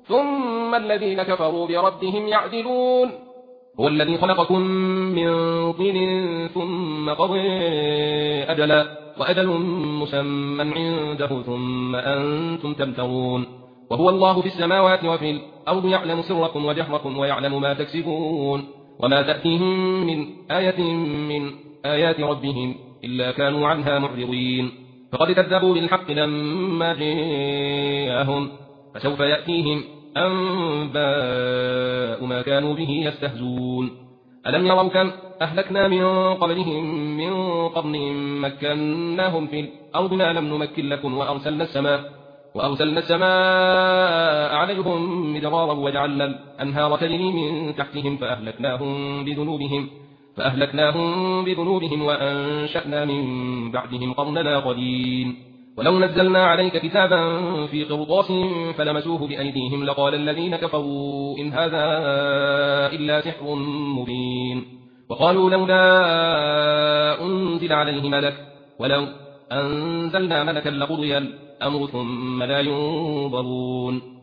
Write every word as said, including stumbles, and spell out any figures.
ثم الذين كفروا بربهم يعدلون هو الذي خلقكم من طين ثم قضى أجلا وأجل مسمى عنده ثم أنتم تمترون وهو الله في السماوات وفي الأرض يعلم سركم وجهركم ويعلم ما تكسبون وما تأتيهم من آية من آيات ربهم إلا كانوا عنها معرضين فقد كذبوا بالحق لما جاءهم فسوف يأتيهم أنباء ما كانوا به يستهزون ألم يروا كم أهلكنا من قبلهم من قرن مكناهم في الأرض ما لم نمكن لكم وأرسلنا السماء وأرسلنا السماء عليهم مدرارا وجعلنا الأنهار تجري من تحتهم فأهلكناهم بذنوبهم فأهلكناهم بذنوبهم وأنشأنا من بعدهم قرنا آخرين ولو نزلنا عليك كتابا في قرطاس فلمسوه بأيديهم لقال الذين كفروا إن هذا إلا سحر مبين وقالوا لولا أنزل عليه ملك ولو أنزلنا ملكا لقضي الأمر ثم لا ينظرون